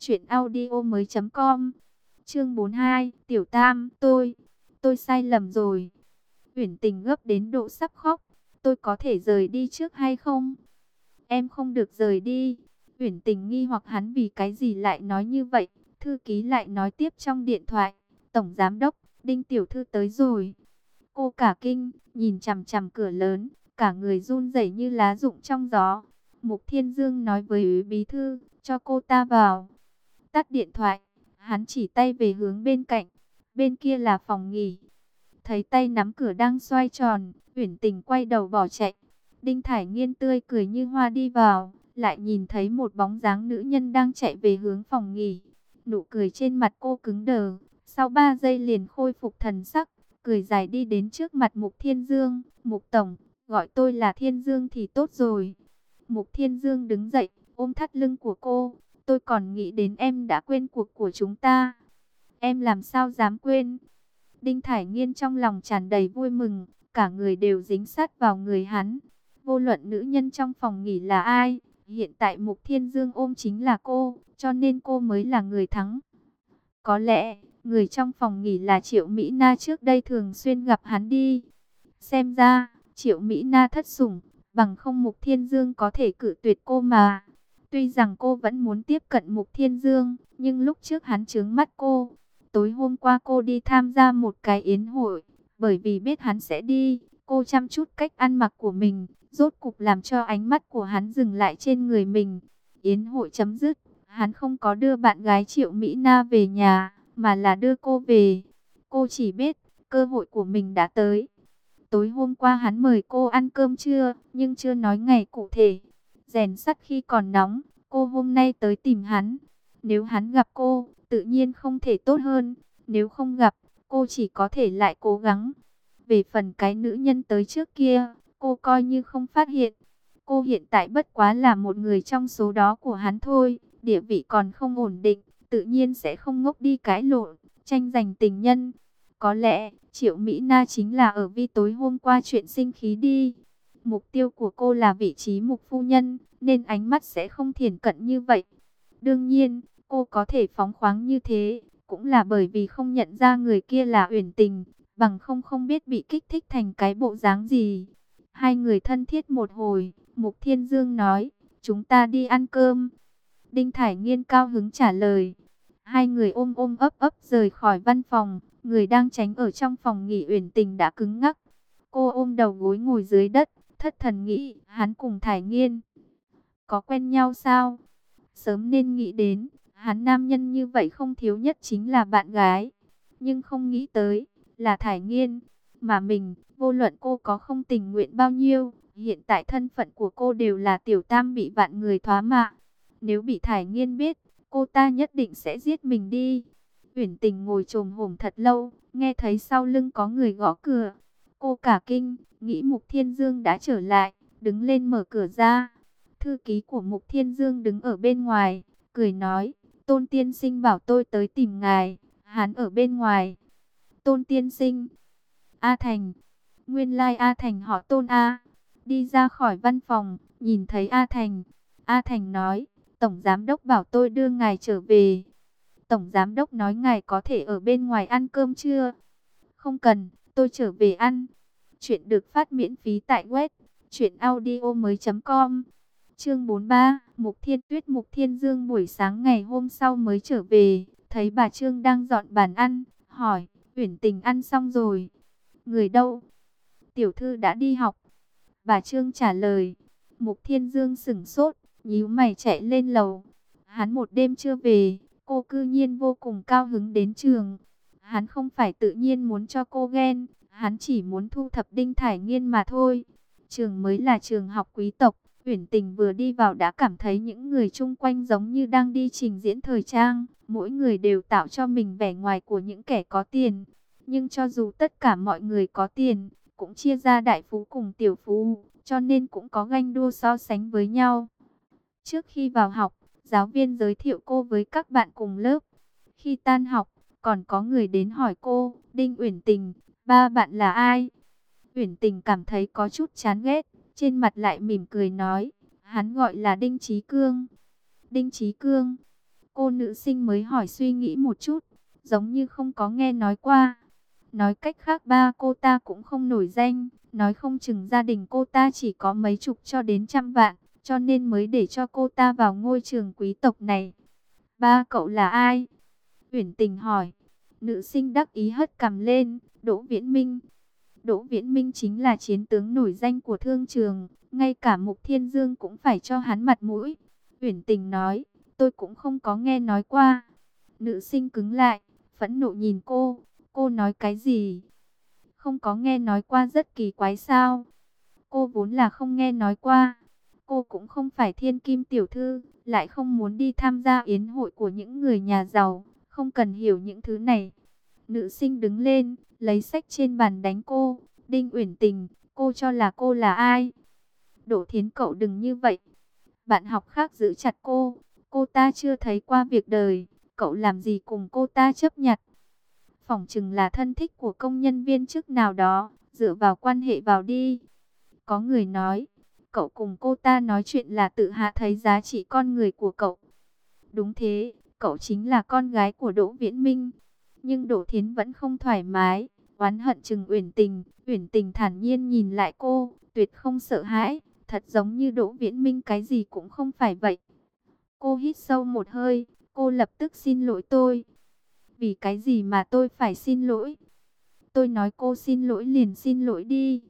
truyệnaudiomoi.com. Chương 42, Tiểu Tam, tôi sai lầm rồi. Uyển Tình gấp đến độ sắp khóc. Tôi có thể rời đi trước hay không? Em không được rời đi. Uyển Tình nghi hoặc hắn vì cái gì lại nói như vậy. Thư ký lại nói tiếp trong điện thoại. Tổng giám đốc, Đinh tiểu thư tới rồi. Cô cả kinh, nhìn chằm chằm cửa lớn, cả người run rẩy như lá rụng trong gió. Mục Thiên Dương nói với Úy bí thư, cho cô ta vào. Tắt điện thoại, hắn chỉ tay về hướng bên cạnh. Bên kia là phòng nghỉ. Thấy tay nắm cửa đang xoay tròn, Uyển Tình quay đầu bỏ chạy. Đinh Thải Nghiên tươi cười như hoa đi vào, lại nhìn thấy một bóng dáng nữ nhân đang chạy về hướng phòng nghỉ. Nụ cười trên mặt cô cứng đờ, sau 3 giây liền khôi phục thần sắc, cười dài đi đến trước mặt Mục Thiên Dương. Mục Tổng, gọi tôi là Thiên Dương thì tốt rồi. Mục Thiên Dương đứng dậy, ôm thắt lưng của cô. Tôi còn nghĩ đến em đã quên cuộc của chúng ta. Em làm sao dám quên? Đinh Thải Nghiên trong lòng tràn đầy vui mừng, cả người đều dính sát vào người hắn. Vô luận nữ nhân trong phòng nghỉ là ai, hiện tại Mục Thiên Dương ôm chính là cô, cho nên cô mới là người thắng. Có lẽ, người trong phòng nghỉ là Triệu Mỹ Na, trước đây thường xuyên gặp hắn đi. Xem ra, Triệu Mỹ Na thất sủng, bằng không Mục Thiên Dương có thể cự tuyệt cô mà. Tuy rằng cô vẫn muốn tiếp cận Mục Thiên Dương, nhưng lúc trước hắn trướng mắt cô. Tối hôm qua cô đi tham gia một cái yến hội, bởi vì biết hắn sẽ đi, cô chăm chút cách ăn mặc của mình, rốt cục làm cho ánh mắt của hắn dừng lại trên người mình. Yến hội chấm dứt, hắn không có đưa bạn gái Triệu Mỹ Na về nhà, mà là đưa cô về. Cô chỉ biết, cơ hội của mình đã tới. Tối hôm qua hắn mời cô ăn cơm trưa, nhưng chưa nói ngày cụ thể. Rèn sắt khi còn nóng, cô hôm nay tới tìm hắn. Nếu hắn gặp cô, tự nhiên không thể tốt hơn. Nếu không gặp, cô chỉ có thể lại cố gắng. Về phần cái nữ nhân tới trước kia, cô coi như không phát hiện. Cô hiện tại bất quá là một người trong số đó của hắn thôi. Địa vị còn không ổn định, tự nhiên sẽ không ngốc đi cãi lộn, tranh giành tình nhân. Có lẽ, Triệu Mỹ Na chính là ở vì tối hôm qua chuyện sinh khí đi. Mục tiêu của cô là vị trí mục phu nhân, nên ánh mắt sẽ không thiển cận như vậy. Đương nhiên, cô có thể phóng khoáng như thế, cũng là bởi vì không nhận ra người kia là Uyển Tình, bằng không biết bị kích thích thành cái bộ dáng gì. Hai người thân thiết một hồi, Mục Thiên Dương nói, chúng ta đi ăn cơm. Đinh Thải Nghiên cao hứng trả lời. Hai người ôm ôm ấp ấp rời khỏi văn phòng, người đang tránh ở trong phòng nghỉ Uyển Tình đã cứng ngắc. Cô ôm đầu gối ngồi dưới đất, thất thần nghĩ, hắn cùng Thải Nghiên có quen nhau sao? Sớm nên nghĩ đến, hắn nam nhân như vậy không thiếu nhất chính là bạn gái. Nhưng không nghĩ tới, là Thải Nghiên. Mà mình, vô luận cô có không tình nguyện bao nhiêu, hiện tại thân phận của cô đều là tiểu tam bị vạn người thoá mạ. Nếu bị Thải Nghiên biết, cô ta nhất định sẽ giết mình đi. Uyển Tình ngồi chồm hổm thật lâu, nghe thấy sau lưng có người gõ cửa. Cô cả kinh, nghĩ Mục Thiên Dương đã trở lại, đứng lên mở cửa ra. Thư ký của Mục Thiên Dương đứng ở bên ngoài, cười nói, Tôn tiên sinh bảo tôi tới tìm ngài, hắn ở bên ngoài. Tôn tiên sinh, A Thành, nguyên lai A Thành họ Tôn A. Đi ra khỏi văn phòng, nhìn thấy A Thành. A Thành nói, Tổng Giám Đốc bảo tôi đưa ngài trở về. Tổng Giám Đốc nói ngài có thể ở bên ngoài ăn cơm trưa. Không cần, tôi trở về ăn. Chuyện được phát miễn phí tại web truyệnaudiomoi.com. Chương 43, Mục Thiên Tuyết. Mục Thiên Dương buổi sáng ngày hôm sau mới trở về, thấy bà Trương đang dọn bàn ăn, hỏi, Uyển Tình ăn xong rồi. Người đâu? Tiểu thư đã đi học. Bà Trương trả lời. Mục Thiên Dương sững sốt, nhíu mày chạy lên lầu. Hắn một đêm chưa về, cô cư nhiên vô cùng cao hứng đến trường. Hắn không phải tự nhiên muốn cho cô ghen, hắn chỉ muốn thu thập Đinh Thải Nghiên mà thôi. Trường mới là trường học quý tộc. Uyển Tình vừa đi vào đã cảm thấy những người chung quanh giống như đang đi trình diễn thời trang. Mỗi người đều tạo cho mình vẻ ngoài của những kẻ có tiền. Nhưng cho dù tất cả mọi người có tiền, cũng chia ra đại phú cùng tiểu phú. cho nên cũng có ganh đua so sánh với nhau. Trước khi vào học, giáo viên giới thiệu cô với các bạn cùng lớp. Khi tan học, còn có người đến hỏi cô, Đinh Uyển Tình, ba bạn là ai? Uyển Tình cảm thấy có chút chán ghét, trên mặt lại mỉm cười nói, hắn gọi là Đinh Chí Cương. Đinh Chí Cương, cô nữ sinh mới hỏi suy nghĩ một chút, giống như không có nghe nói qua. Nói cách khác ba cô ta cũng không nổi danh, nói không chừng gia đình cô ta chỉ có mấy chục cho đến trăm vạn, cho nên mới để cho cô ta vào ngôi trường quý tộc này. Ba cậu là ai? Uyển Tình hỏi. Nữ sinh đắc ý hất cằm lên, Đỗ Viễn Minh. Đỗ Viễn Minh chính là chiến tướng nổi danh của thương trường, ngay cả Mục Thiên Dương cũng phải cho hắn mặt mũi. Uyển Tình nói, tôi cũng không có nghe nói qua. Nữ sinh cứng lại, phẫn nộ nhìn cô nói cái gì? Không có nghe nói qua rất kỳ quái sao? Cô vốn là không nghe nói qua. Cô cũng không phải thiên kim tiểu thư, lại không muốn đi tham gia yến hội của những người nhà giàu, không cần hiểu những thứ này. Nữ sinh đứng lên, lấy sách trên bàn đánh cô. Đinh Uyển Tình, cô cho là cô là ai? Đỗ Thiến cậu đừng như vậy. Bạn học khác giữ chặt cô ta chưa thấy qua việc đời, cậu làm gì cùng cô ta chấp nhặt. Phỏng chừng là thân thích của công nhân viên chức nào đó, dựa vào quan hệ vào đi. Có người nói, cậu cùng cô ta nói chuyện là tự hạ thấy giá trị con người của cậu. Đúng thế, cậu chính là con gái của Đỗ Viễn Minh. Nhưng Đỗ Thiến vẫn không thoải mái, oán hận chừng Uyển Tình. Uyển Tình thản nhiên nhìn lại cô, tuyệt không sợ hãi, thật giống như Đỗ Viễn Minh cái gì cũng không phải vậy. Cô hít sâu một hơi, cô lập tức xin lỗi tôi. Vì cái gì mà tôi phải xin lỗi? Tôi nói cô xin lỗi liền xin lỗi đi.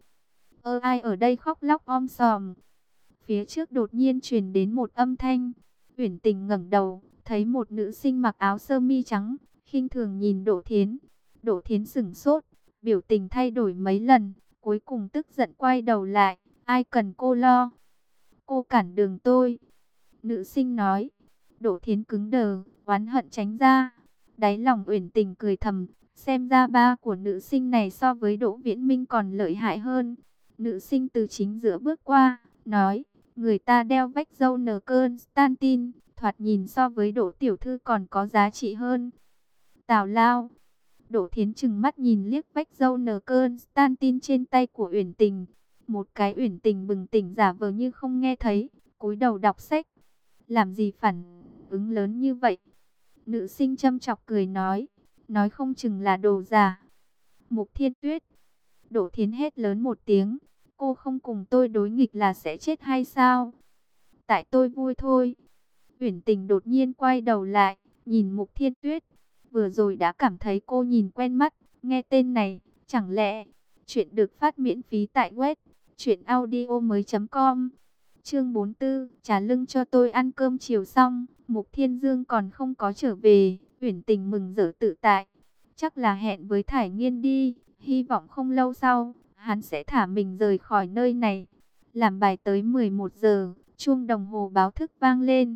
Ai ở đây khóc lóc om sòm? Phía trước đột nhiên truyền đến một âm thanh. Uyển Tình ngẩng đầu, thấy một nữ sinh mặc áo sơ mi trắng, khinh thường nhìn Đỗ Thiến. Đỗ Thiến sững sốt, biểu tình thay đổi mấy lần, cuối cùng tức giận quay đầu lại. Ai cần cô lo? Cô cản đường tôi. Nữ sinh nói. Đỗ Thiến cứng đờ, oán hận tránh ra. Đáy lòng Uyển Tình cười thầm, xem ra ba của nữ sinh này so với Đỗ Viễn Minh còn lợi hại hơn. Nữ sinh từ chính giữa bước qua, nói, người ta đeo vách dâu nờ cơn Stantin, thoạt nhìn so với Đỗ tiểu thư còn có giá trị hơn. Tào lao. Đỗ Thiến trừng mắt nhìn liếc vách dâu nờ cơn Stantin trên tay của Uyển Tình. Một cái Uyển Tình bừng tỉnh giả vờ như không nghe thấy, cúi đầu đọc sách. Làm gì phản ứng lớn như vậy? Nữ sinh châm chọc cười nói không chừng là đồ giả. Mục Thiên Tuyết. Đỗ Thiến hét lớn một tiếng, cô không cùng tôi đối nghịch là sẽ chết hay sao? Tại tôi vui thôi. Uyển Tình đột nhiên quay đầu lại, nhìn Mục Thiên Tuyết. Vừa rồi đã cảm thấy cô nhìn quen mắt, nghe tên này, chẳng lẽ... Chuyện được phát miễn phí tại web truyệnaudiomoi.com. Chương 44, trả lưng cho tôi ăn cơm chiều xong, Mục Thiên Dương còn không có trở về, Uyển Tình mừng rỡ tự tại. Chắc là hẹn với Thải Nghiên đi, hy vọng không lâu sau, hắn sẽ thả mình rời khỏi nơi này. Làm bài tới 11 giờ, chuông đồng hồ báo thức vang lên.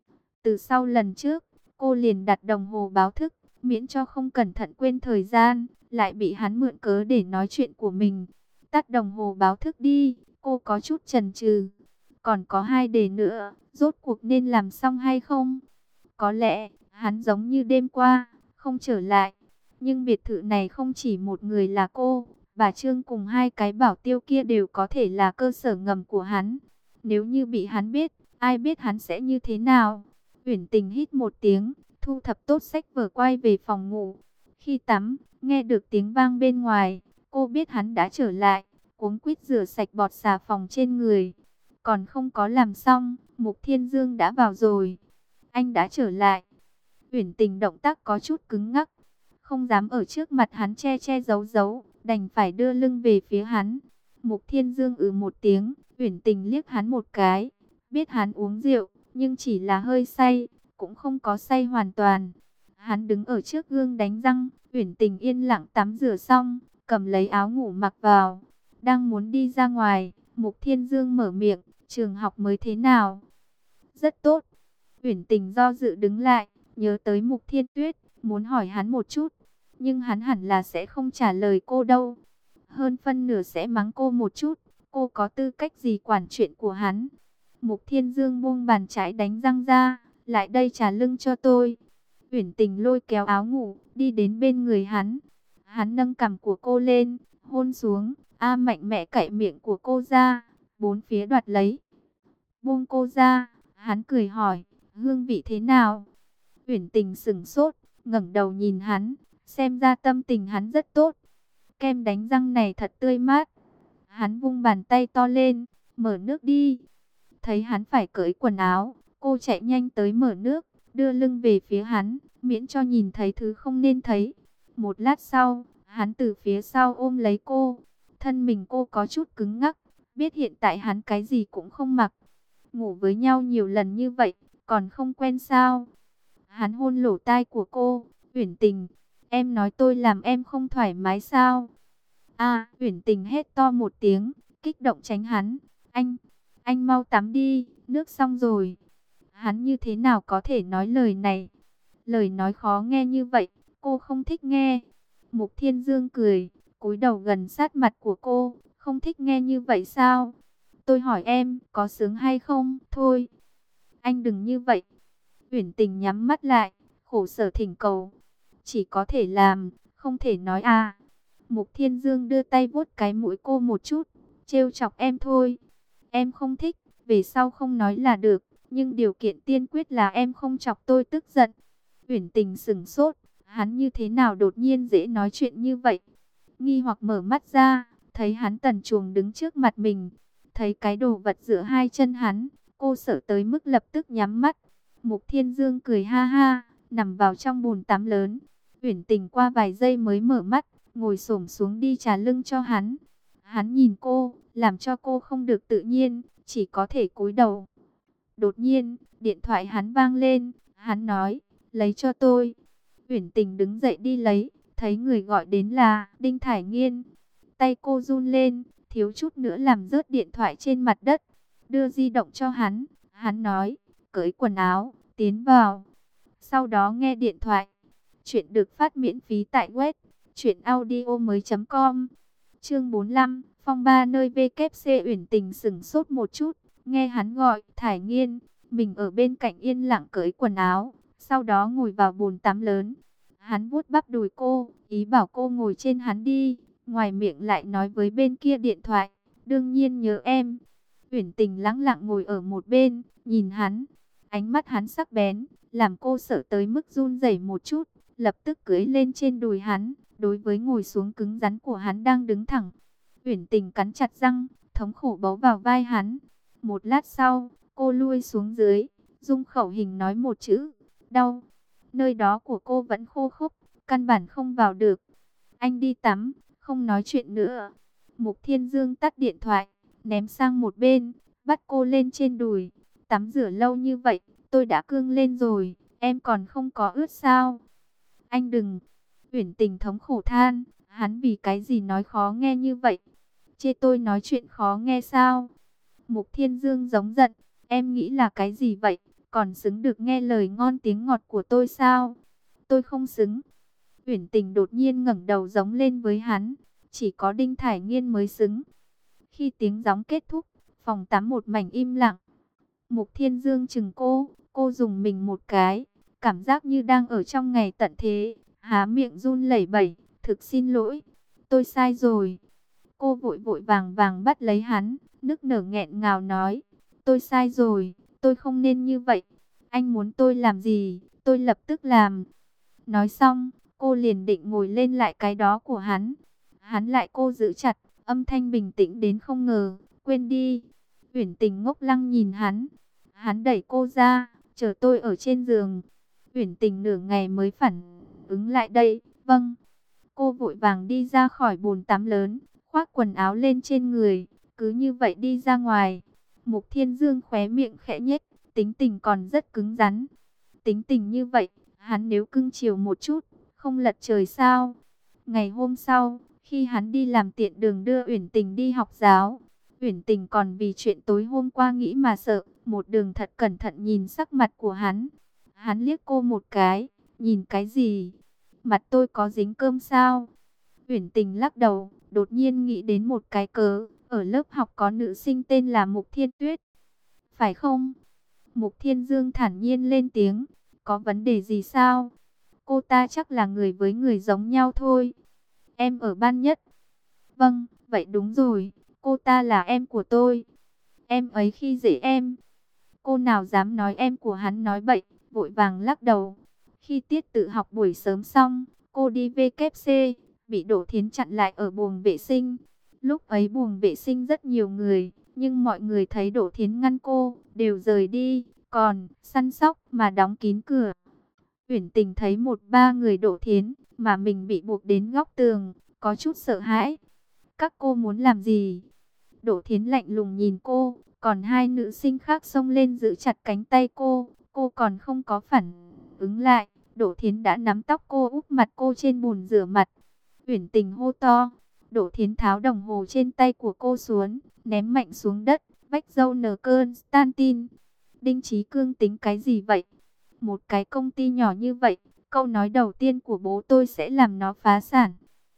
Từ sau lần trước, cô liền đặt đồng hồ báo thức, miễn cho không cẩn thận quên thời gian, lại bị hắn mượn cớ để nói chuyện của mình. Tắt đồng hồ báo thức đi, cô có chút chần chừ. Còn có 2 đề nữa, rốt cuộc nên làm xong hay không? Có lẽ, hắn giống như đêm qua, không trở lại. Nhưng biệt thự này không chỉ một người là cô, bà Trương cùng 2 cái bảo tiêu kia đều có thể là cơ sở ngầm của hắn. Nếu như bị hắn biết, ai biết hắn sẽ như thế nào? Uyển Tình hít một tiếng, thu thập tốt sách vở quay về phòng ngủ. Khi tắm, nghe được tiếng vang bên ngoài, cô biết hắn đã trở lại, cuống quýt rửa sạch bọt xà phòng trên người. Còn không có làm xong, Mục Thiên Dương đã vào rồi. Anh đã trở lại. Uyển Tình động tác có chút cứng ngắc, không dám ở trước mặt hắn che che giấu giấu, đành phải đưa lưng về phía hắn. Mục Thiên Dương một tiếng, Uyển Tình liếc hắn một cái, biết hắn uống rượu, nhưng chỉ là hơi say, cũng không có say hoàn toàn. Hắn đứng ở trước gương đánh răng, Uyển Tình yên lặng tắm rửa xong, cầm lấy áo ngủ mặc vào, đang muốn đi ra ngoài, Mục Thiên Dương mở miệng, trường học mới thế nào? Rất tốt. Uyển Tình do dự đứng lại, nhớ tới Mục Thiên Tuyết, muốn hỏi hắn một chút, nhưng hắn hẳn là sẽ không trả lời cô đâu. Hơn phân nửa sẽ mắng cô một chút, Cô có tư cách gì quản chuyện của hắn? Mục Thiên Dương buông bàn chải đánh răng ra, lại đây trả lưng cho tôi. Uyển Tình lôi kéo áo ngủ, đi đến bên người hắn. Hắn nâng cằm của cô lên, hôn xuống, mạnh mẽ cạy miệng của cô ra, bốn phía đoạt lấy. Buông cô ra, hắn cười hỏi, hương vị thế nào? Uyển Tình sững sốt, ngẩng đầu nhìn hắn, xem ra tâm tình hắn rất tốt. Kem đánh răng này thật tươi mát. Hắn vung bàn tay to lên, mở nước đi. Thấy hắn phải cởi quần áo, cô chạy nhanh tới mở nước, đưa lưng về phía hắn, miễn cho nhìn thấy thứ không nên thấy. Một lát sau, hắn từ phía sau ôm lấy cô. Thân mình cô có chút cứng ngắc, biết hiện tại hắn cái gì cũng không mặc. Ngủ với nhau nhiều lần như vậy, còn không quen sao? Hắn hôn lỗ tai của cô, Uyển Tình, em nói tôi làm em không thoải mái sao? Uyển Tình hét to một tiếng, kích động tránh hắn. Anh mau tắm đi, nước xong rồi. Hắn như thế nào có thể nói lời này? Lời nói khó nghe như vậy, cô không thích nghe. Mục Thiên Dương cười, cúi đầu gần sát mặt của cô, không thích nghe như vậy sao? Tôi hỏi em, có sướng hay không? Thôi, anh đừng như vậy. Uyển Tình nhắm mắt lại, khổ sở thỉnh cầu. Chỉ có thể làm, không thể nói à. Mục Thiên Dương đưa tay vuốt cái mũi cô một chút, trêu chọc em thôi. Em không thích, về sau không nói là được, nhưng điều kiện tiên quyết là em không chọc tôi tức giận. Uyển Tình sững sốt, hắn như thế nào đột nhiên dễ nói chuyện như vậy? Nghi hoặc mở mắt ra, thấy hắn Tần Chuồng đứng trước mặt mình, thấy cái đồ vật giữa hai chân hắn, cô sợ tới mức lập tức nhắm mắt. Mục Thiên Dương cười ha ha, nằm vào trong bồn tắm lớn. Uyển Tình qua vài giây mới mở mắt, ngồi xổm xuống đi trà lưng cho hắn. Hắn nhìn cô, làm cho cô không được tự nhiên, chỉ có thể cúi đầu. Đột nhiên, điện thoại hắn vang lên, hắn nói, lấy cho tôi. Uyển Tình đứng dậy đi lấy, thấy người gọi đến là Đinh Thải Nghiên. Tay cô run lên, thiếu chút nữa làm rớt điện thoại trên mặt đất. Đưa di động cho hắn, hắn nói, cởi quần áo, tiến vào. Sau đó nghe điện thoại. Chuyện được phát miễn phí tại web truyệnaudiomoi.com. Chương 45, phong ba nơi WC. Uyển Tình sững sốt một chút, nghe hắn gọi, Thải Nghiên, mình ở bên cạnh yên lặng cởi quần áo, sau đó ngồi vào bồn tắm lớn. Hắn vuốt bắp đùi cô, ý bảo cô ngồi trên hắn đi, ngoài miệng lại nói với bên kia điện thoại, đương nhiên nhớ em. Uyển Tình lẳng lặng ngồi ở một bên, nhìn hắn, ánh mắt hắn sắc bén, làm cô sợ tới mức run rẩy một chút, lập tức cưỡi lên trên đùi hắn, đối với ngồi xuống cứng rắn của hắn đang đứng thẳng. Uyển Tình cắn chặt răng, thống khổ bấu vào vai hắn. Một lát sau, cô lui xuống dưới, dung khẩu hình nói một chữ, đau. Nơi đó của cô vẫn khô khốc, căn bản không vào được. Anh đi tắm, không nói chuyện nữa. Mục Thiên Dương tắt điện thoại, ném sang một bên, bắt cô lên trên đùi. Tắm rửa lâu như vậy, tôi đã cương lên rồi, em còn không có ướt sao? Anh đừng. Uyển Tình thống khổ than, hắn vì cái gì nói khó nghe như vậy? Chê tôi nói chuyện khó nghe sao? Mục Thiên Dương giống giận, em nghĩ là cái gì vậy? Còn xứng được nghe lời ngon tiếng ngọt của tôi sao? Tôi không xứng. Uyển Tình đột nhiên ngẩng đầu giống lên với hắn, chỉ có Đinh Thải Nghiên mới xứng. Khi tiếng gióng kết thúc, phòng tắm một mảnh im lặng. Mục Thiên Dương chừng cô dùng mình một cái, cảm giác như đang ở trong ngày tận thế, há miệng run lẩy bẩy, thực xin lỗi, tôi sai rồi. Cô vội vội vàng vàng bắt lấy hắn, nức nở nghẹn ngào nói, tôi sai rồi, tôi không nên như vậy, anh muốn tôi làm gì, tôi lập tức làm. Nói xong, cô liền định ngồi lên lại cái đó của hắn. Hắn lại cô giữ chặt, âm thanh bình tĩnh đến không ngờ, quên đi. Uyển Tình ngốc lăng nhìn hắn. Hắn đẩy cô ra, chờ tôi ở trên giường. Uyển Tình nửa ngày mới phản ứng lại đây, vâng. Cô vội vàng đi ra khỏi bồn tắm lớn, khoác quần áo lên trên người, cứ như vậy đi ra ngoài. Mục Thiên Dương khóe miệng khẽ nhếch, tính tình còn rất cứng rắn. Tính tình như vậy, hắn nếu cưng chiều một chút, không lật trời sao? Ngày hôm sau, khi hắn đi làm tiện đường đưa Uyển Tình đi học giáo, Uyển Tình còn vì chuyện tối hôm qua nghĩ mà sợ, một đường thật cẩn thận nhìn sắc mặt của hắn. Hắn liếc cô một cái, nhìn cái gì? Mặt tôi có dính cơm sao? Uyển Tình lắc đầu, đột nhiên nghĩ đến một cái cớ, ở lớp học có nữ sinh tên là Mục Thiên Tuyết, phải không? Mục Thiên Dương thản nhiên lên tiếng, có vấn đề gì sao? Cô ta chắc là người với người giống nhau thôi. Em ở ban nhất. Vâng, vậy đúng rồi, cô ta là em của tôi. Em ấy khi dễ em. Cô nào dám nói em của hắn nói bậy, vội vàng lắc đầu. Khi tiết tự học buổi sớm xong, cô đi WC, bị Đỗ Thiến chặn lại ở buồng vệ sinh. Lúc ấy buồng vệ sinh rất nhiều người, nhưng mọi người thấy Đỗ Thiến ngăn cô, đều rời đi, còn săn sóc mà đóng kín cửa. Uyển Tình thấy một ba người Đỗ Thiến, mà mình bị buộc đến góc tường, có chút sợ hãi. Các cô muốn làm gì? Đỗ Thiến lạnh lùng nhìn cô, còn hai nữ sinh khác xông lên giữ chặt cánh tay cô còn không có phản ứng lại. Đỗ Thiến đã nắm tóc cô úp mặt cô trên bồn rửa mặt. Uyển Tình hô to. Đỗ Thiến tháo đồng hồ trên tay của cô xuống, ném mạnh xuống đất, vách dâu nở cơn Stantin. Đinh Chí Cương tính cái gì vậy? Một cái công ty nhỏ như vậy, câu nói đầu tiên của bố tôi sẽ làm nó phá sản.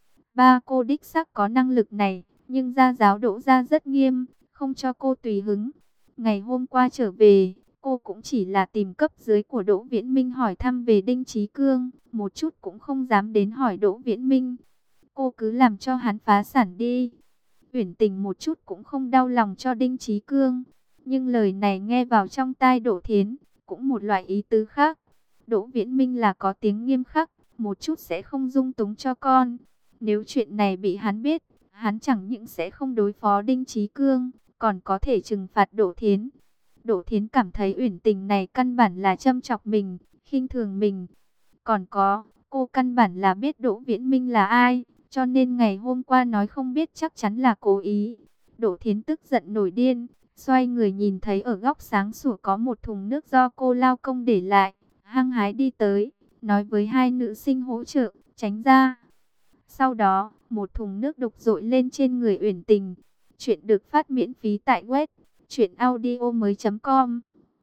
Ba cô đích xác có năng lực này, nhưng gia giáo Đỗ gia rất nghiêm, không cho cô tùy hứng. Ngày hôm qua trở về, cô cũng chỉ là tìm cấp dưới của Đỗ Viễn Minh hỏi thăm về Đinh Chí Cương, một chút cũng không dám đến hỏi Đỗ Viễn Minh. Cô cứ làm cho hắn phá sản đi. Uyển Tình một chút cũng không đau lòng cho Đinh Chí Cương, nhưng lời này nghe vào trong tai Đỗ Thiến, cũng một loại ý tứ khác. Đỗ Viễn Minh là có tiếng nghiêm khắc, một chút sẽ không dung túng cho con. Nếu chuyện này bị hắn biết, hắn chẳng những sẽ không đối phó Đinh Chí Cương, còn có thể trừng phạt Đỗ Thiến. Đỗ Thiến cảm thấy Uyển Tình này căn bản là châm chọc mình, khinh thường mình. Còn có, cô căn bản là biết Đỗ Viễn Minh là ai, cho nên ngày hôm qua nói không biết chắc chắn là cố ý. Đỗ Thiến tức giận nổi điên, xoay người nhìn thấy ở góc sáng sủa có một thùng nước do cô lao công để lại, hăng hái đi tới, nói với hai nữ sinh hỗ trợ, tránh ra. Sau đó, một thùng nước đục dội lên trên người Uyển Tình. Chuyện được phát miễn phí tại web truyệnaudiomoi.com.